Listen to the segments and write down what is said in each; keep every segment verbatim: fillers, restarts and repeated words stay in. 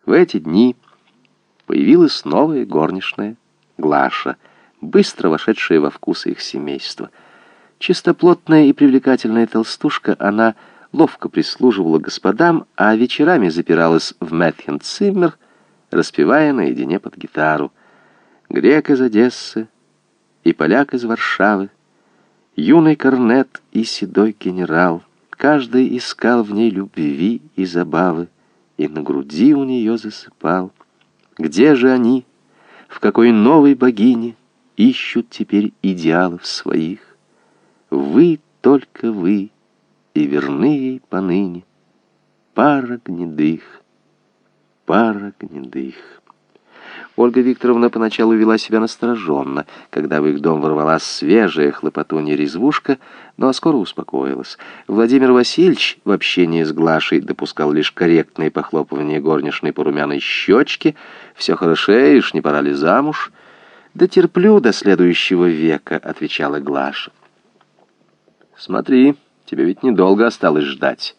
В эти дни появилась новая горничная, Глаша, быстро вошедшая во вкусы их семейства. Чистоплотная и привлекательная толстушка, она ловко прислуживала господам, а вечерами запиралась в Мэтхен-циммер, распевая наедине под гитару. Грек из Одессы и поляк из Варшавы, юный корнет и седой генерал, каждый искал в ней любви и забавы, и на груди у нее засыпал. Где же они, в какой новой богине ищут теперь идеалов своих? Вы, только вы, и верны ей поныне пара гнедых, пара гнедых. Ольга Викторовна поначалу вела себя настороженно, когда в их дом ворвалась свежая хлопотунья-резвушка, но скоро успокоилась. Владимир Васильевич в общении с Глашей допускал лишь корректные похлопывания горничной по румяной щечке. «Все хорошеешь, не пора ли замуж?» «Да терплю до следующего века», — отвечала Глаша. «Смотри, тебе ведь недолго осталось ждать».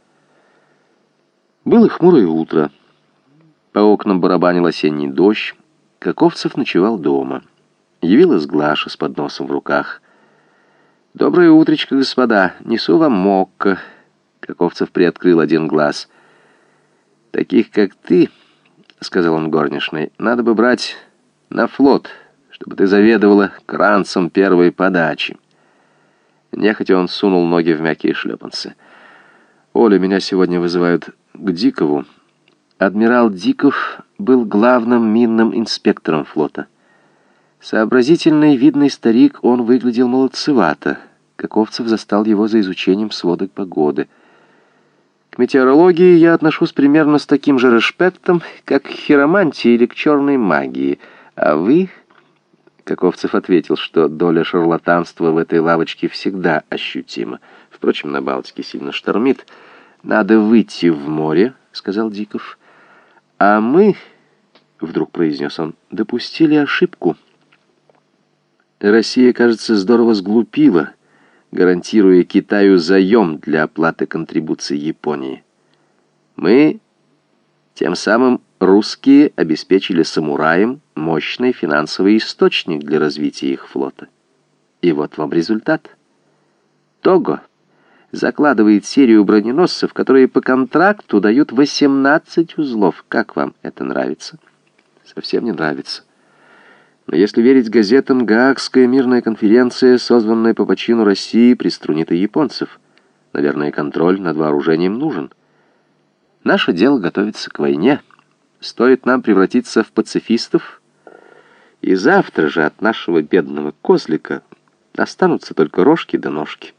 Было хмурое утро. По окнам барабанил осенний дождь. Каковцев ночевал дома. Явилась Глаша с подносом в руках. «Доброе утречко, господа. Несу вам мокко». Каковцев приоткрыл один глаз. «Таких, как ты, — сказал он горничной, — надо бы брать на флот, чтобы ты заведовала кранцем первой подачи». Нехотя он сунул ноги в мягкие шлепанцы. «Оля, меня сегодня вызывают к Дикову». Адмирал Диков был главным минным инспектором флота. Сообразительный, видный старик, он выглядел молодцевато. Каковцев застал его за изучением сводок погоды. «К метеорологии я отношусь примерно с таким же респектом, как к хиромантии или к черной магии. А вы...» Каковцев ответил, что доля шарлатанства в этой лавочке всегда ощутима. Впрочем, на Балтике сильно штормит. «Надо выйти в море», — сказал Диков. «А мы, — вдруг произнес он, — допустили ошибку. Россия, кажется, здорово сглупила, гарантируя Китаю заем для оплаты контрибуций Японии. Мы, тем самым русские, обеспечили самураям мощный финансовый источник для развития их флота. И вот вам результат. Того закладывает серию броненосцев, которые по контракту дают восемнадцать узлов. Как вам это нравится?» «Совсем не нравится. Но если верить газетам, Гаагская мирная конференция, созванная по почину России, приструнит и японцев. Наверное, контроль над вооружением нужен. Наше дело готовится к войне. Стоит нам превратиться в пацифистов, и завтра же от нашего бедного козлика останутся только рожки да ножки».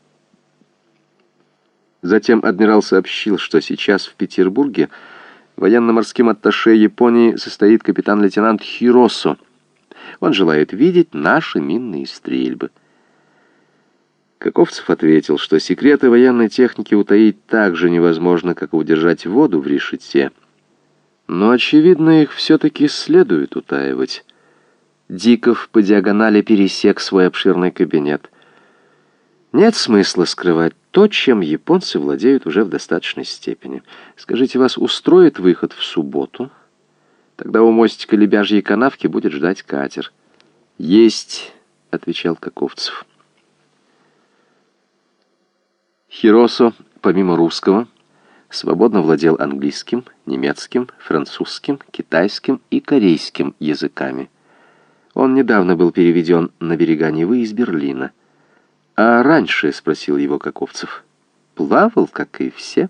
Затем адмирал сообщил, что сейчас в Петербурге военно-морским атташе Японии состоит капитан-лейтенант Хиросо. Он желает видеть наши минные стрельбы. Каковцев ответил, что секреты военной техники утаить так же невозможно, как и удержать воду в решете. Но, очевидно, их все-таки следует утаивать. Диков по диагонали пересек свой обширный кабинет. Нет смысла скрывать то, чем японцы владеют уже в достаточной степени. Скажите, вас устроит выход в субботу? Тогда у мостика Лебяжьей канавки будет ждать катер. «Есть», — отвечал Каковцев. Хиросо, помимо русского, свободно владел английским, немецким, французским, китайским и корейским языками. Он недавно был переведен на берега Невы из Берлина. «А раньше, — спросил его Каковцев, — плавал, как и все?»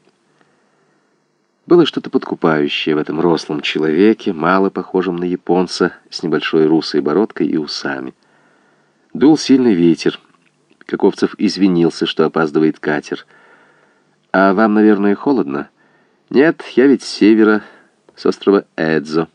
Было что-то подкупающее в этом рослом человеке, мало похожем на японца, с небольшой русой бородкой и усами. Дул сильный ветер. Каковцев извинился, что опаздывает катер. «А вам, наверное, холодно?» «Нет, я ведь с севера, с острова Эдзо».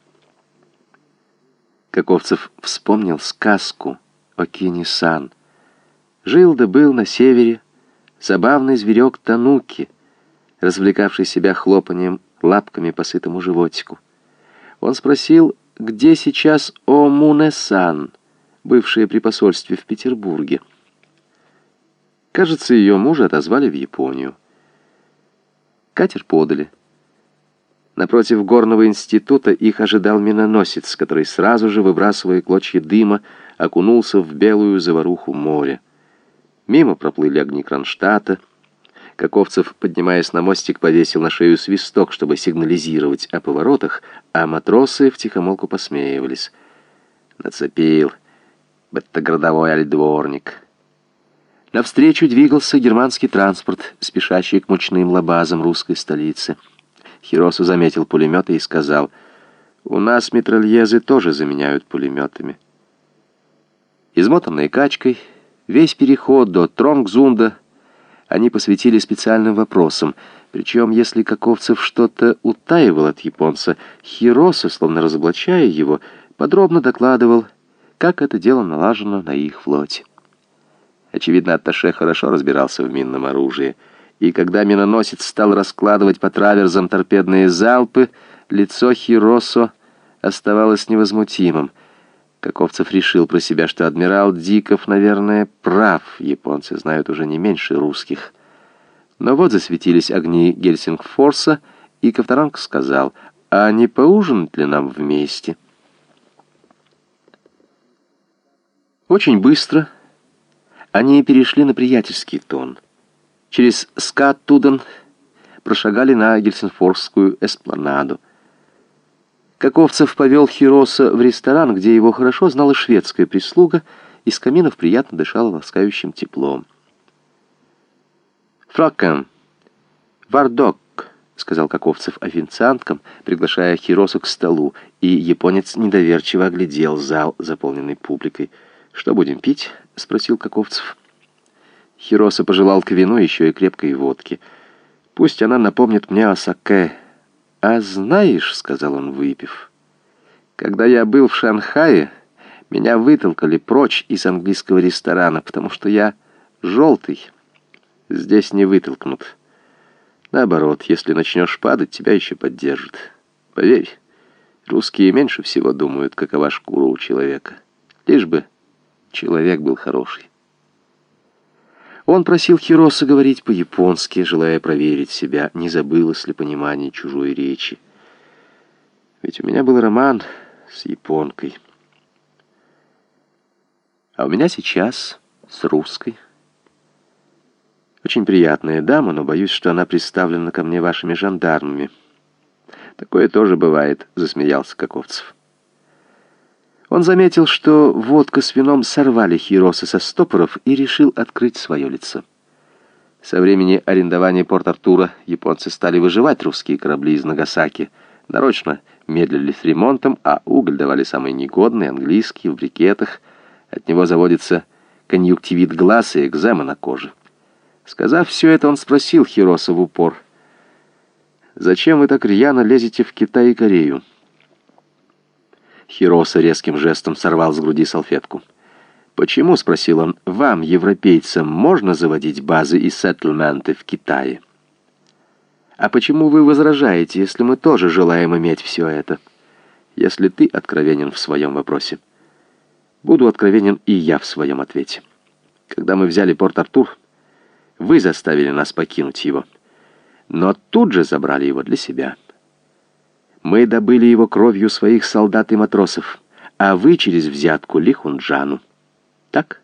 Каковцев вспомнил сказку о Кини-сан. Жил да был на севере забавный зверек Тануки, развлекавший себя хлопанием лапками по сытому животику. Он спросил, где сейчас Омуне-сан, бывшая при посольстве в Петербурге. Кажется, ее мужа отозвали в Японию. Катер подали. Напротив горного института их ожидал миноносец, который сразу же, выбрасывая клочья дыма, окунулся в белую заваруху моря. Мимо проплыли огни Кронштадта. Каковцев, поднимаясь на мостик, повесил на шею свисток, чтобы сигнализировать о поворотах, а матросы втихомолку посмеивались. Нацепил, будто городовой альдворник. Навстречу двигался германский транспорт, спешащий к мучным лабазам русской столицы. Хиросу заметил пулеметы и сказал: «У нас митральезы тоже заменяют пулеметами». Измотанные качкой, весь переход до Тронгзунда они посвятили специальным вопросам, причем, если Каковцев что-то утаивал от японца, Хиросу, словно разоблачая его, подробно докладывал, как это дело налажено на их флоте. Очевидно, атташе хорошо разбирался в минном оружии, и когда миноносец стал раскладывать по траверзам торпедные залпы, лицо Хиросо оставалось невозмутимым. Каковцев решил про себя, что адмирал Диков, наверное, прав, японцы знают уже не меньше русских. Но вот засветились огни Гельсингфорса, и Ковторанг сказал: «А не поужинать ли нам вместе?» Очень быстро они перешли на приятельский тон. Через Скаттуден прошагали на Гельсингфорскую эспланаду. Каковцев повел Хироса в ресторан, где его хорошо знала шведская прислуга, из каминов приятно дышало ласкающим теплом. «Фракен, вардок», — сказал Каковцев официанткам, приглашая Хиросу к столу, и японец недоверчиво оглядел зал, заполненный публикой. «Что будем пить?» — спросил Каковцев. Хироса пожелал к вину еще и крепкой водки. «Пусть она напомнит мне о саке». «А знаешь, — сказал он, выпив, — когда я был в Шанхае, меня вытолкали прочь из английского ресторана, потому что я желтый. Здесь не вытолкнут. Наоборот, если начнешь падать, тебя еще поддержат. Поверь, русские меньше всего думают, какова шкура у человека. Лишь бы человек был хороший». Он просил Хироса говорить по-японски, желая проверить себя, не забылось ли понимание чужой речи. «Ведь у меня был роман с японкой. А у меня сейчас с русской. Очень приятная дама, но боюсь, что она представлена ко мне вашими жандармами». «Такое тоже бывает», — засмеялся Каковцев. Он заметил, что водка с вином сорвали Хироса со стопоров, и решил открыть свое лицо. Со времени арендования Порт-Артура японцы стали выживать русские корабли из Нагасаки. Нарочно медлили с ремонтом, а уголь давали самый негодный, английский, в брикетах. От него заводится конъюнктивит глаз и экзема на коже. Сказав все это, он спросил Хироса в упор: «Зачем вы так рьяно лезете в Китай и Корею?» Хироса резким жестом сорвал с груди салфетку. «Почему, — спросил он, — вам, европейцам, можно заводить базы и сеттельменты в Китае? А почему вы возражаете, если мы тоже желаем иметь все это? Если ты откровенен в своем вопросе, буду откровенен и я в своем ответе. Когда мы взяли Порт-Артур, вы заставили нас покинуть его, но тут же забрали его для себя. Мы добыли его кровью своих солдат и матросов, а вы через взятку Лихунджану. Так?»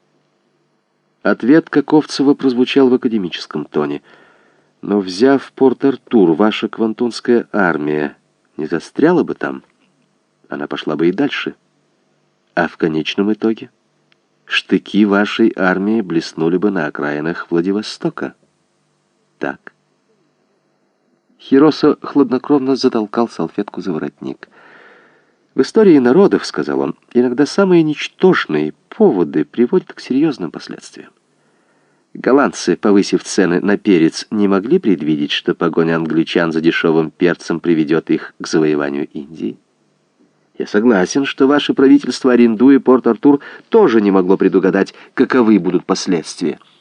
Ответ Каковцева прозвучал в академическом тоне. «Но, взяв Порт-Артур, ваша квантунская армия не застряла бы там? Она пошла бы и дальше. А в конечном итоге штыки вашей армии блеснули бы на окраинах Владивостока. Так?» Хироса хладнокровно затолкал салфетку за воротник. «В истории народов, — сказал он, — иногда самые ничтожные поводы приводят к серьезным последствиям. Голландцы, повысив цены на перец, не могли предвидеть, что погоня англичан за дешевым перцем приведет их к завоеванию Индии. Я согласен, что ваше правительство, арендуя Порт-Артур, тоже не могло предугадать, каковы будут последствия.